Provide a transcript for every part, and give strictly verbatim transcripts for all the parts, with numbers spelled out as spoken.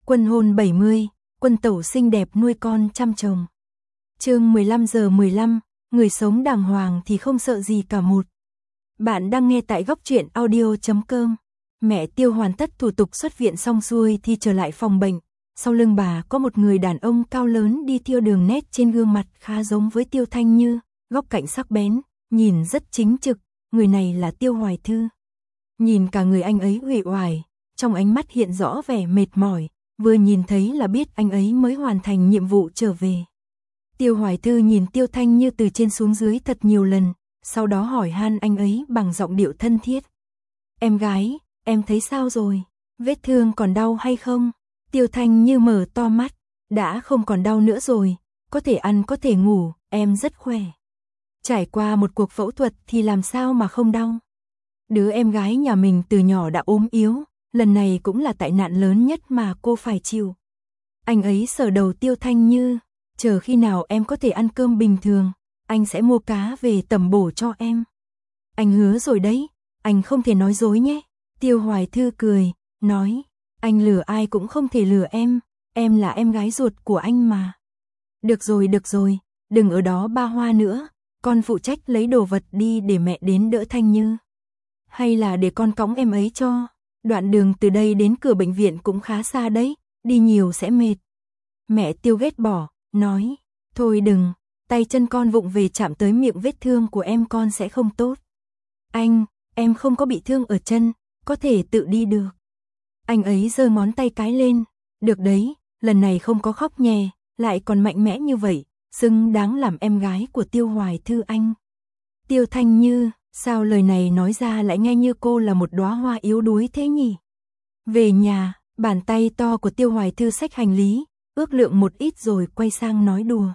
Quân hôn bảy mươi, quân tẩu xinh đẹp nuôi con chăm chồng. Chương mười lăm giờ mười lăm, người sống đàng hoàng thì không sợ gì cả một. Bạn đang nghe tại góc truyện audio chấm com. Mẹ Tiêu hoàn tất thủ tục xuất viện xong xuôi thì trở lại phòng bệnh. Sau lưng bà có một người đàn ông cao lớn đi theo đường nét trên gương mặt khá giống với Tiêu Thanh Như, góc cạnh sắc bén, nhìn rất chính trực, người này là Tiêu Hoài Thư. Nhìn cả người anh ấy uể oải, trong ánh mắt hiện rõ vẻ mệt mỏi, vừa nhìn thấy là biết anh ấy mới hoàn thành nhiệm vụ trở về. Tiêu Hoài Thư nhìn Tiêu Thanh Như từ trên xuống dưới thật nhiều lần, sau đó hỏi han anh ấy bằng giọng điệu thân thiết. Em gái, em thấy sao rồi? Vết thương còn đau hay không? Tiêu Thanh Như mở to mắt, đã không còn đau nữa rồi, có thể ăn có thể ngủ, em rất khỏe. Trải qua một cuộc phẫu thuật thì làm sao mà không đau? Đứa em gái nhà mình từ nhỏ đã ốm yếu, lần này cũng là tai nạn lớn nhất mà cô phải chịu. Anh ấy sờ đầu Tiêu Thanh Như, chờ khi nào em có thể ăn cơm bình thường, anh sẽ mua cá về tẩm bổ cho em. Anh hứa rồi đấy, anh không thể nói dối nhé. Tiêu Hoài Thư cười, nói, anh lừa ai cũng không thể lừa em, em là em gái ruột của anh mà. Được rồi được rồi, đừng ở đó ba hoa nữa, con phụ trách lấy đồ vật đi để mẹ đến đỡ Thanh Như. Hay là để con cõng em ấy cho, đoạn đường từ đây đến cửa bệnh viện cũng khá xa đấy, đi nhiều sẽ mệt. Mẹ Tiêu ghét bỏ, nói, thôi đừng, tay chân con vụng về chạm tới miệng vết thương của em con sẽ không tốt. Anh, em không có bị thương ở chân, có thể tự đi được. Anh ấy giơ ngón tay cái lên, được đấy, lần này không có khóc nhè, lại còn mạnh mẽ như vậy, xứng đáng làm em gái của Tiêu Hoài Thư anh. Tiêu Thanh Như, sao lời này nói ra lại nghe như cô là một đóa hoa yếu đuối thế nhỉ? Về nhà, bàn tay to của Tiêu Hoài Thư xách hành lý, ước lượng một ít rồi quay sang nói đùa.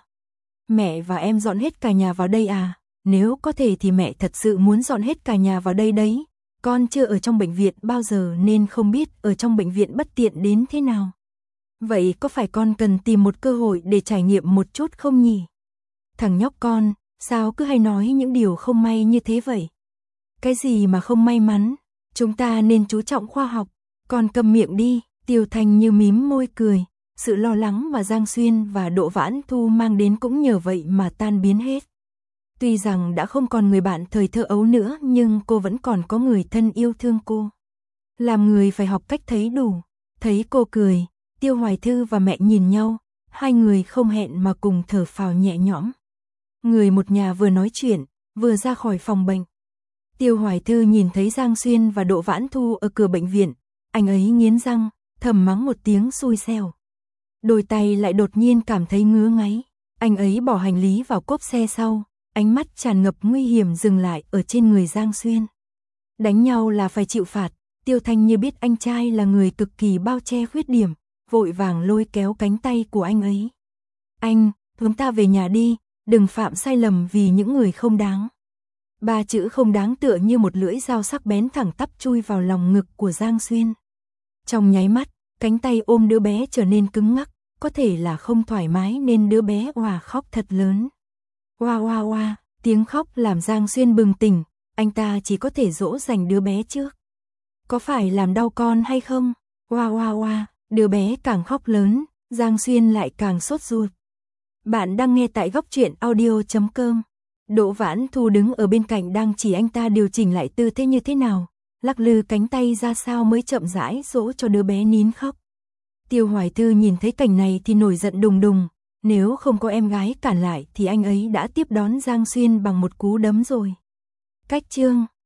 Mẹ và em dọn hết cả nhà vào đây à? Nếu có thể thì mẹ thật sự muốn dọn hết cả nhà vào đây đấy. Con chưa ở trong bệnh viện bao giờ nên không biết ở trong bệnh viện bất tiện đến thế nào. Vậy có phải con cần tìm một cơ hội để trải nghiệm một chút không nhỉ? Thằng nhóc con, sao cứ hay nói những điều không may như thế vậy? Cái gì mà không may mắn? Chúng ta nên chú trọng khoa học. Con câm miệng đi. Tiêu Thanh Như mím môi cười. Sự lo lắng mà Giang Xuyên và Đỗ Vãn Thu mang đến cũng nhờ vậy mà tan biến hết. Tuy rằng đã không còn người bạn thời thơ ấu nữa nhưng cô vẫn còn có người thân yêu thương cô. Làm người phải học cách thấy đủ. Thấy cô cười, Tiêu Hoài Thư và mẹ nhìn nhau, hai người không hẹn mà cùng thở phào nhẹ nhõm. Người một nhà vừa nói chuyện, vừa ra khỏi phòng bệnh. Tiêu Hoài Thư nhìn thấy Giang Xuyên và Đỗ Vãn Thu ở cửa bệnh viện, anh ấy nghiến răng, thầm mắng một tiếng xui xẻo. Đôi tay lại đột nhiên cảm thấy ngứa ngáy, anh ấy bỏ hành lý vào cốp xe sau, ánh mắt tràn ngập nguy hiểm dừng lại ở trên người Giang Xuyên. Đánh nhau là phải chịu phạt, Tiêu Thanh Như biết anh trai là người cực kỳ bao che khuyết điểm, vội vàng lôi kéo cánh tay của anh ấy. Anh, chúng ta về nhà đi, đừng phạm sai lầm vì những người không đáng. Ba chữ không đáng tựa như một lưỡi dao sắc bén thẳng tắp chui vào lòng ngực của Giang Xuyên. Trong nháy mắt, cánh tay ôm đứa bé trở nên cứng ngắc, có thể là không thoải mái nên đứa bé òa khóc thật lớn. Oa oa oa, tiếng khóc làm Giang Xuyên bừng tỉnh, anh ta chỉ có thể dỗ dành đứa bé trước. Có phải làm đau con hay không? Oa oa oa, đứa bé càng khóc lớn, Giang Xuyên lại càng sốt ruột. Bạn đang nghe tại góc truyện audio chấm com. Đỗ Vãn Thu đứng ở bên cạnh đang chỉ anh ta điều chỉnh lại tư thế như thế nào, lắc lư cánh tay ra sao mới chậm rãi dỗ cho đứa bé nín khóc. Tiêu Hoài Thư nhìn thấy cảnh này thì nổi giận đùng đùng, nếu không có em gái cản lại thì anh ấy đã tiếp đón Giang Xuyên bằng một cú đấm rồi. Cách chương